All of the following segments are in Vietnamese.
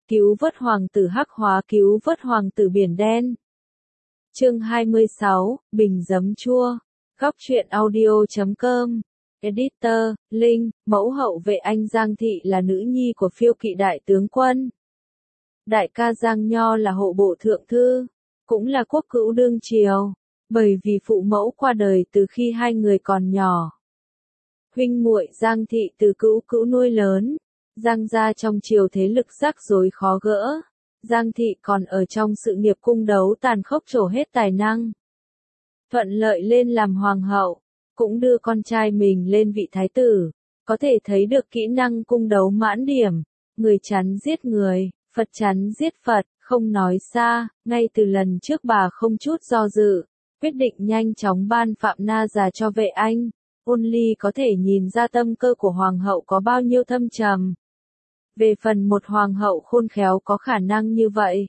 Cứu vớt hoàng tử hắc hóa, cứu vớt hoàng tử biển đen. Chương 26, Bình giấm chua. Góc truyện audio.com. Editor, Linh, mẫu hậu vệ anh Giang Thị là nữ nhi của phiêu kỵ đại tướng quân. Đại ca Giang Nho là hộ bộ thượng thư, cũng là quốc cữu đương triều, bởi vì phụ mẫu qua đời từ khi hai người còn nhỏ. Huynh muội Giang Thị từ cữu cữu nuôi lớn, Giang gia trong triều thế lực rắc rối khó gỡ. Giang Thị còn ở trong sự nghiệp cung đấu tàn khốc trổ hết tài năng. Thuận lợi lên làm hoàng hậu, cũng đưa con trai mình lên vị thái tử, có thể thấy được kỹ năng cung đấu mãn điểm, người chắn giết người, Phật chắn giết Phật, không nói xa, ngay từ lần trước bà không chút do dự, quyết định nhanh chóng ban Phạm Na Già cho vệ anh. Ôn Ly có thể nhìn ra tâm cơ của hoàng hậu có bao nhiêu thâm trầm. Về phần một hoàng hậu khôn khéo có khả năng như vậy.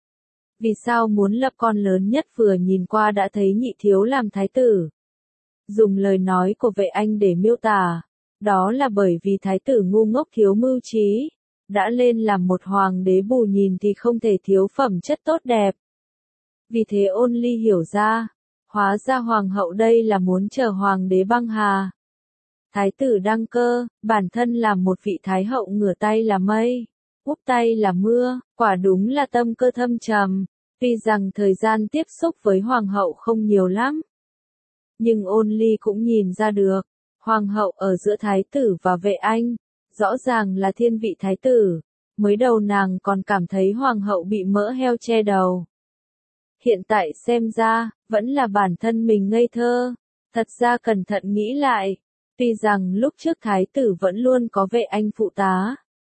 Vì sao muốn lập con lớn nhất vừa nhìn qua đã thấy nhị thiếu làm thái tử? Dùng lời nói của vệ anh để miêu tả, đó là bởi vì thái tử ngu ngốc thiếu mưu trí, đã lên làm một hoàng đế bù nhìn thì không thể thiếu phẩm chất tốt đẹp. Vì thế Ôn Ly hiểu ra, hóa ra hoàng hậu đây là muốn chờ hoàng đế băng hà. Thái tử đăng cơ, bản thân làm một vị thái hậu ngửa tay là mây, úp tay là mưa, quả đúng là tâm cơ thâm trầm, tuy rằng thời gian tiếp xúc với hoàng hậu không nhiều lắm. Nhưng Ôn Ly cũng nhìn ra được, hoàng hậu ở giữa thái tử và vệ anh, rõ ràng là thiên vị thái tử, mới đầu nàng còn cảm thấy hoàng hậu bị mỡ heo che đầu. Hiện tại xem ra, vẫn là bản thân mình ngây thơ, thật ra cẩn thận nghĩ lại. Tuy rằng lúc trước thái tử vẫn luôn có vệ anh phụ tá.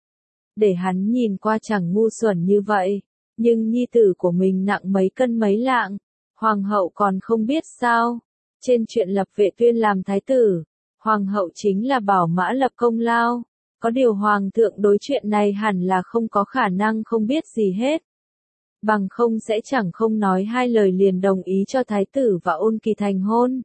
Để hắn nhìn qua chẳng ngu xuẩn như vậy, nhưng nhi tử của mình nặng mấy cân mấy lạng, hoàng hậu còn không biết sao. Trên chuyện lập Vệ Tuyên làm thái tử, hoàng hậu chính là bảo mã lập công lao, có điều hoàng thượng đối chuyện này hẳn là không có khả năng không biết gì hết. Bằng không sẽ chẳng không nói hai lời liền đồng ý cho thái tử và Ôn Kỳ thành hôn.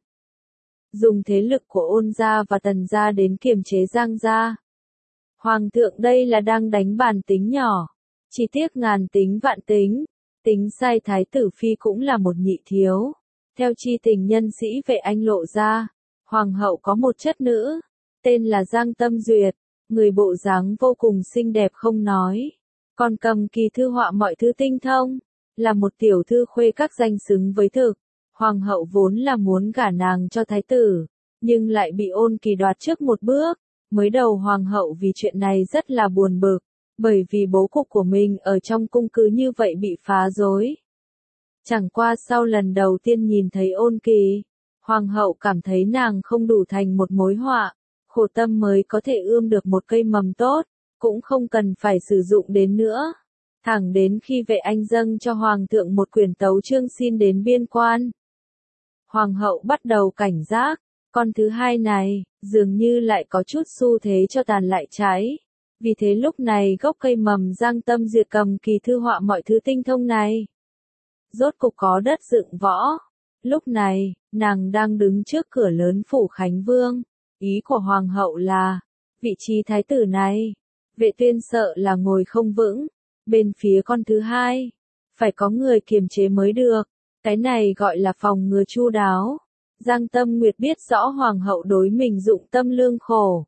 Dùng thế lực của Ôn gia và Tần gia đến kiềm chế Giang gia. Hoàng thượng đây là đang đánh bàn tính nhỏ, chỉ tiếc ngàn tính vạn tính, tính sai thái tử phi cũng là một nhị thiếu. Theo chi tình nhân sĩ vệ anh lộ ra, hoàng hậu có một chất nữ, tên là Giang Tâm Duyệt, người bộ dáng vô cùng xinh đẹp không nói, còn cầm kỳ thư họa mọi thứ tinh thông, là một tiểu thư khuê các danh xứng với thực. Hoàng hậu vốn là muốn gả nàng cho thái tử, nhưng lại bị Ôn Kỳ đoạt trước một bước. Mới đầu hoàng hậu vì chuyện này rất là buồn bực, bởi vì bố cục của mình ở trong cung cứ như vậy bị phá rối. Chẳng qua sau lần đầu tiên nhìn thấy Ôn Kỳ, hoàng hậu cảm thấy nàng không đủ thành một mối họa, khổ tâm mới có thể ươm được một cây mầm tốt, cũng không cần phải sử dụng đến nữa. Thẳng đến khi vệ anh dâng cho hoàng thượng một quyển tấu chương xin đến biên quan. Hoàng hậu bắt đầu cảnh giác, con thứ hai này, dường như lại có chút xu thế cho tàn lại trái. Vì thế lúc này gốc cây mầm Giang Tâm Duyệt cầm kỳ thư họa mọi thứ tinh thông này. Rốt cục có đất dựng võ. Lúc này, nàng đang đứng trước cửa lớn phủ Khánh Vương. Ý của hoàng hậu là, vị trí thái tử này, Vệ Tuyên sợ là ngồi không vững. Bên phía con thứ hai, phải có người kiềm chế mới được. Cái này gọi là phòng ngừa chu đáo. Giang Tâm Nguyệt biết rõ hoàng hậu đối mình dụng tâm lương khổ.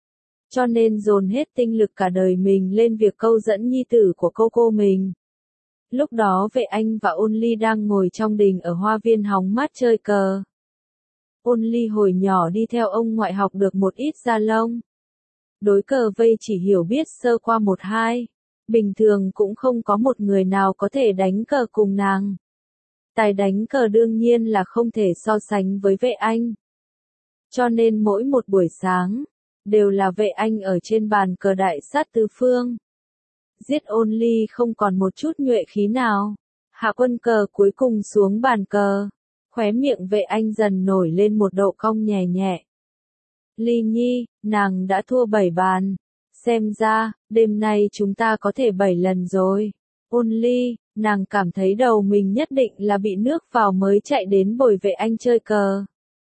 Cho nên dồn hết tinh lực cả đời mình lên việc câu dẫn nhi tử của cô mình. Lúc đó vệ anh và Ôn Ly đang ngồi trong đình ở hoa viên hóng mát chơi cờ. Ôn Ly hồi nhỏ đi theo ông ngoại học được một ít gia lông. Đối cờ vây chỉ hiểu biết sơ qua một hai. Bình thường cũng không có một người nào có thể đánh cờ cùng nàng. Tài đánh cờ đương nhiên là không thể so sánh với vệ anh. Cho nên mỗi một buổi sáng, đều là vệ anh ở trên bàn cờ đại sát tứ phương. Giết Ôn Ly không còn một chút nhuệ khí nào. Hạ quân cờ cuối cùng xuống bàn cờ. Khóe miệng vệ anh dần nổi lên một độ cong nhẹ nhẹ. Ly Nhi, nàng đã thua 7 bàn. Xem ra, đêm nay chúng ta có thể 7 lần rồi. Ôn Ly, nàng cảm thấy đầu mình nhất định là bị nước vào mới chạy đến bồi vệ anh chơi cờ.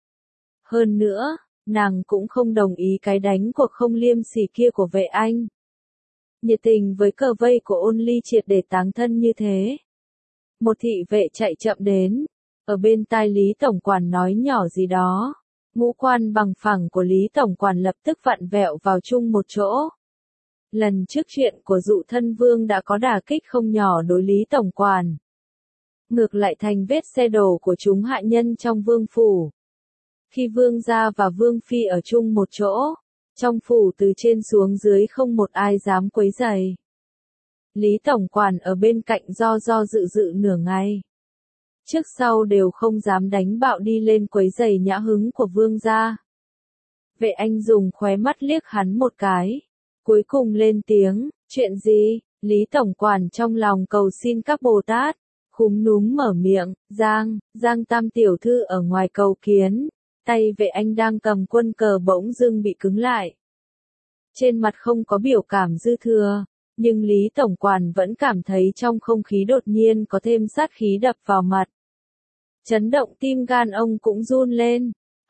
Hơn nữa, nàng cũng không đồng ý cái đánh cuộc không liêm sỉ kia của vệ anh. nhiệt tình với cờ vây của Ôn Ly triệt để táng thân như thế. Một thị vệ chạy chậm đến, ở bên tai Lý Tổng Quản nói nhỏ gì đó. Ngũ quan bằng phẳng của Lý Tổng Quản lập tức vặn vẹo vào chung một chỗ. Lần trước chuyện của Dụ Thân Vương đã có đả kích không nhỏ đối Lý Tổng Quản. Ngược lại thành vết xe đổ của chúng hạ nhân trong vương phủ. Khi vương gia và vương phi ở chung một chỗ, trong phủ từ trên xuống dưới không một ai dám quấy rầy. Lý Tổng Quản ở bên cạnh do dự dự nửa ngày. Trước sau đều không dám đánh bạo đi lên quấy rầy nhã hứng của vương gia. Vệ Anh dùng khóe mắt liếc hắn một cái. Cuối cùng lên tiếng, chuyện gì? Lý Tổng Quản trong lòng cầu xin các Bồ Tát. Khúm núm mở miệng, Giang Tam tiểu thư ở ngoài cầu kiến. Tay Vệ Anh đang cầm quân cờ bỗng dưng bị cứng lại. Trên mặt không có biểu cảm dư thừa, nhưng Lý Tổng Quản vẫn cảm thấy trong không khí đột nhiên có thêm sát khí đập vào mặt. Chấn động tim gan ông cũng run lên.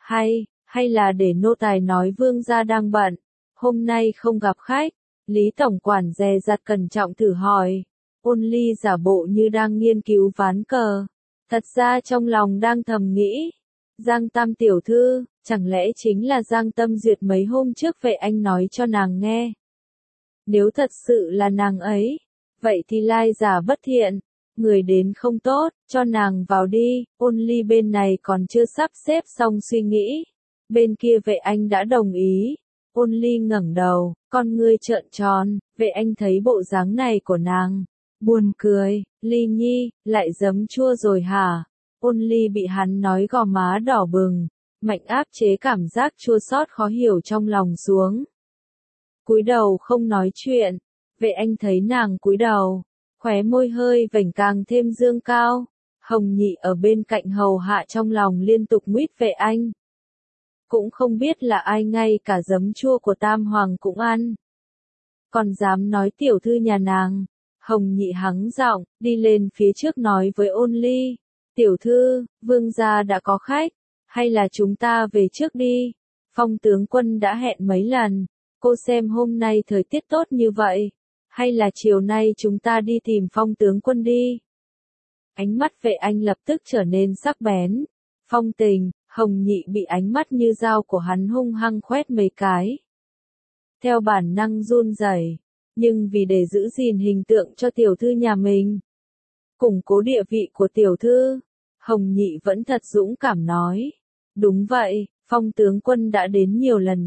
Hay là để nô tài nói vương gia đang bận, hôm nay không gặp khách. Lý Tổng Quản dè dặt cẩn trọng thử hỏi. Ôn Ly giả bộ như đang nghiên cứu ván cờ. Thật ra trong lòng đang thầm nghĩ. Giang Tam tiểu thư, chẳng lẽ chính là Giang Tâm Duyệt mấy hôm trước Vệ Anh nói cho nàng nghe. Nếu thật sự là nàng ấy, vậy thì lai giả bất thiện. Người đến không tốt, cho nàng vào đi. Ôn Ly bên này còn chưa sắp xếp xong suy nghĩ. Bên kia Vệ Anh đã đồng ý. Ôn Ly ngẩng đầu, con ngươi trợn tròn. Vệ Anh thấy bộ dáng này của nàng, buồn cười. Ly nhi, lại giấm chua rồi hả? Ôn Ly bị hắn nói gò má đỏ bừng, mạnh áp chế cảm giác chua xót khó hiểu trong lòng xuống. Cúi đầu không nói chuyện. Vệ Anh thấy nàng cúi đầu, khóe môi hơi vểnh càng thêm dương cao. Hồng Nhị ở bên cạnh hầu hạ trong lòng liên tục nguyết Vệ Anh. Cũng không biết là ai ngay cả giấm chua của Tam Hoàng cũng ăn. Còn dám nói tiểu thư nhà nàng. Hồng Nhị hắng giọng, đi lên phía trước nói với Ôn Ly. Tiểu thư, vương gia đã có khách, hay là chúng ta về trước đi? Phong tướng quân đã hẹn mấy lần, cô xem hôm nay thời tiết tốt như vậy, hay là chiều nay chúng ta đi tìm Phong tướng quân đi? Ánh mắt Vệ Anh lập tức trở nên sắc bén. Phong Tình, Hồng Nhị bị ánh mắt như dao của hắn hung hăng khoét mấy cái. Theo bản năng run rẩy, nhưng vì để giữ gìn hình tượng cho tiểu thư nhà mình, củng cố địa vị của tiểu thư, Hồng Nhị vẫn thật dũng cảm nói. Đúng vậy, Phong tướng quân đã đến nhiều lần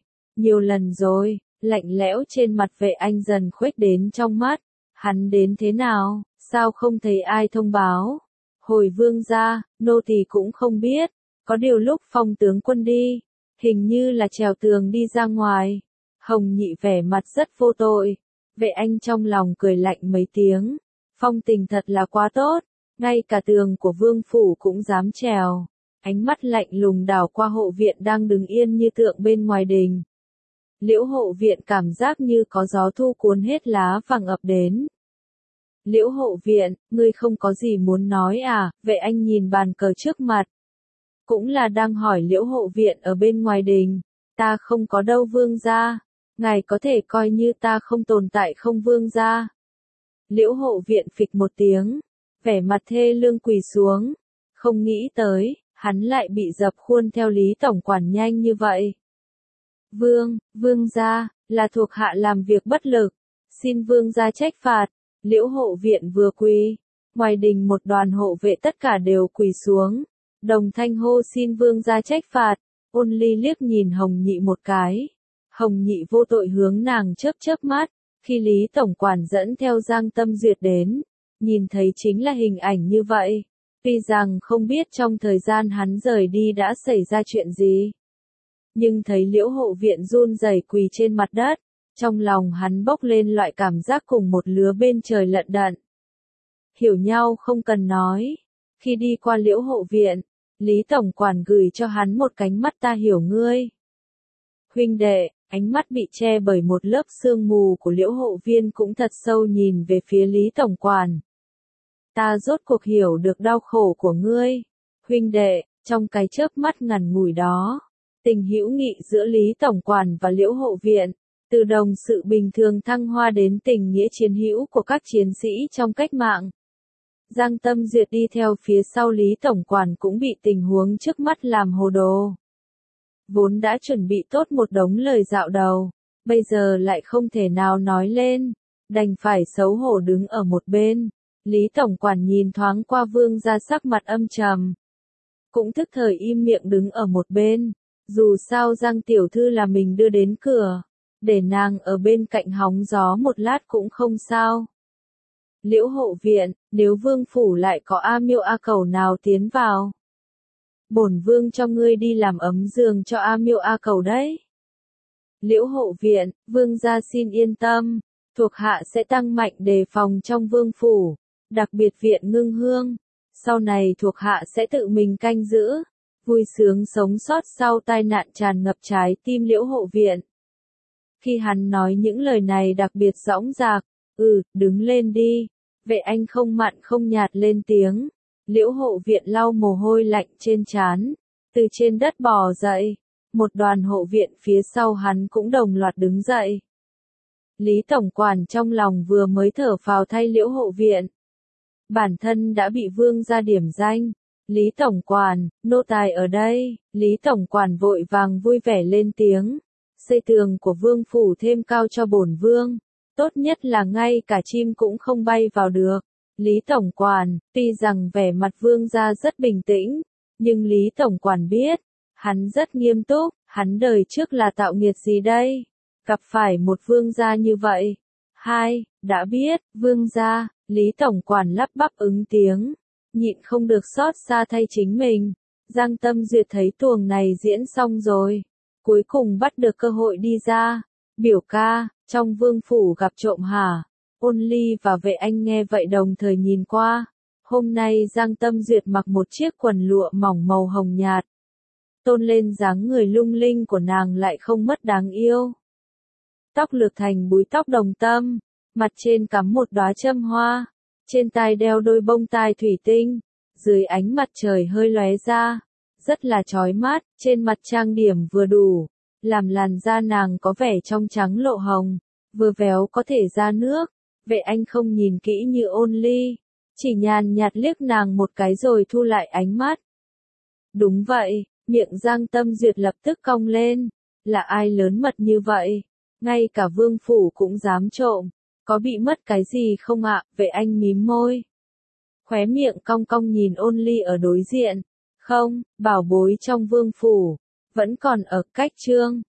rồi, lạnh lẽo trên mặt Vệ Anh dần khuếch đến trong mắt. Hắn đến thế nào, sao không thấy ai thông báo? Hồi vương gia, nô tỳ cũng không biết, có điều lúc Phong tướng quân đi, hình như là trèo tường đi ra ngoài. Hồng Nhị vẻ mặt rất vô tội. Vệ Anh trong lòng cười lạnh mấy tiếng. Phong Tình thật là quá tốt, ngay cả tường của vương phủ cũng dám trèo. Ánh mắt lạnh lùng đảo qua hộ viện đang đứng yên như tượng bên ngoài đình. Liễu hộ viện cảm giác như có gió thu cuốn hết lá vàng ập đến. Liễu hộ viện, ngươi không có gì muốn nói à? Vệ Anh nhìn bàn cờ trước mặt. Cũng là đang hỏi Liễu hộ viện ở bên ngoài đình. Ta không có đâu vương gia. Ngài có thể coi như ta không tồn tại không vương gia. Liễu hộ viện phịch một tiếng, vẻ mặt thê lương quỳ xuống. Không nghĩ tới, hắn lại bị dập khuôn theo Lý Tổng Quản nhanh như vậy. Vương gia, là thuộc hạ làm việc bất lực. Xin vương gia trách phạt. Liễu hộ viện vừa quỳ, ngoài đình một đoàn hộ vệ tất cả đều quỳ xuống. Đồng thanh hô xin vương gia trách phạt. Ôn Ly liếc nhìn Hồng Nhị một cái. Hồng Nhị vô tội hướng nàng chớp mắt. Khi Lý Tổng Quản dẫn theo Giang Tâm Duyệt đến, nhìn thấy chính là hình ảnh như vậy. Tuy rằng không biết trong thời gian hắn rời đi đã xảy ra chuyện gì, nhưng thấy Liễu hộ viện run rẩy quỳ trên mặt đất, trong lòng hắn bốc lên loại cảm giác cùng một lứa bên trời lận đận. Hiểu nhau không cần nói. Khi đi qua Liễu hộ viện, Lý Tổng Quản gửi cho hắn một cánh mắt ta hiểu ngươi. Huynh đệ, ánh mắt bị che bởi một lớp sương mù của Liễu hộ viên cũng thật sâu nhìn về phía Lý Tổng Quản. Ta rốt cuộc hiểu được đau khổ của ngươi. Huynh đệ, trong cái chớp mắt ngắn ngủi đó, tình hữu nghị giữa Lý Tổng Quản và Liễu hộ viện, Từ đồng sự bình thường thăng hoa đến tình nghĩa chiến hữu của các chiến sĩ trong cách mạng. Giang Tâm Duyệt đi theo phía sau Lý Tổng Quản cũng bị tình huống trước mắt làm hồ đồ. Vốn đã chuẩn bị tốt một đống lời dạo đầu, bây giờ lại không thể nào nói lên, đành phải xấu hổ đứng ở một bên. Lý Tổng Quản nhìn thoáng qua Vương gia sắc mặt âm trầm, cũng tức thời im miệng đứng ở một bên, dù sao Giang tiểu thư là mình đưa đến cửa, để nàng ở bên cạnh hóng gió một lát cũng không sao. Liễu Hộ Viện, nếu Vương phủ lại có A Miêu A Cẩu nào tiến vào, bổn Vương cho ngươi đi làm ấm giường cho A Miêu A Cẩu đấy. Liễu Hộ Viện, Vương gia xin yên tâm, thuộc hạ sẽ tăng mạnh đề phòng trong Vương phủ, đặc biệt viện Ngưng Hương. Sau này thuộc hạ sẽ tự mình canh giữ, vui sướng sống sót sau tai nạn tràn ngập trái tim Liễu Hộ Viện. Khi hắn nói những lời này đặc biệt dõng dạc, đứng lên đi, Vệ Anh không mặn không nhạt lên tiếng. Liễu Hộ Viện lau mồ hôi lạnh trên trán, từ trên đất bò dậy, một đoàn hộ viện phía sau hắn cũng đồng loạt đứng dậy. Lý Tổng Quản trong lòng vừa mới thở phào thay Liễu Hộ Viện. Bản thân đã bị Vương gia điểm danh. Lý Tổng Quản, nô tài ở đây. Lý Tổng Quản vội vàng vui vẻ lên tiếng. Xây tường của Vương phủ thêm cao cho bổn Vương. Tốt nhất là ngay cả chim cũng không bay vào được. Lý Tổng Quản, tuy rằng vẻ mặt Vương gia rất bình tĩnh, nhưng Lý Tổng Quản biết, hắn rất nghiêm túc, hắn đời trước là tạo nghiệt gì đây? Gặp phải một Vương gia như vậy. Đã biết, Vương gia. Lý Tổng Quản lắp bắp ứng tiếng, nhịn không được xót xa thay chính mình. Giang Tâm Duyệt thấy tuồng này diễn xong rồi, cuối cùng bắt được cơ hội đi ra. Biểu ca, trong Vương phủ gặp trộm hả? Ôn Ly và Vệ Anh nghe vậy đồng thời nhìn qua. Hôm nay Giang Tâm Duyệt mặc một chiếc quần lụa mỏng màu hồng nhạt, tôn lên dáng người lung linh của nàng lại không mất đáng yêu. Tóc lược thành búi tóc đồng tâm, mặt trên cắm một đóa châm hoa, trên tai đeo đôi bông tai thủy tinh, dưới ánh mặt trời hơi lóe ra, rất là chói mắt, trên mặt trang điểm vừa đủ, làm làn da nàng có vẻ trong trắng lộ hồng, vừa véo có thể ra nước. Vệ Anh không nhìn kỹ như Ôn Ly, chỉ nhàn nhạt liếc nàng một cái rồi thu lại ánh mắt. Đúng vậy, miệng Giang Tâm Duyệt lập tức cong lên, là ai lớn mật như vậy, ngay cả Vương phủ cũng dám trộm. Có bị mất cái gì không ạ? Vệ Anh mím môi, khóe miệng cong cong nhìn Ôn Ly ở đối diện. Không, bảo bối trong Vương phủ vẫn còn ở cách trương.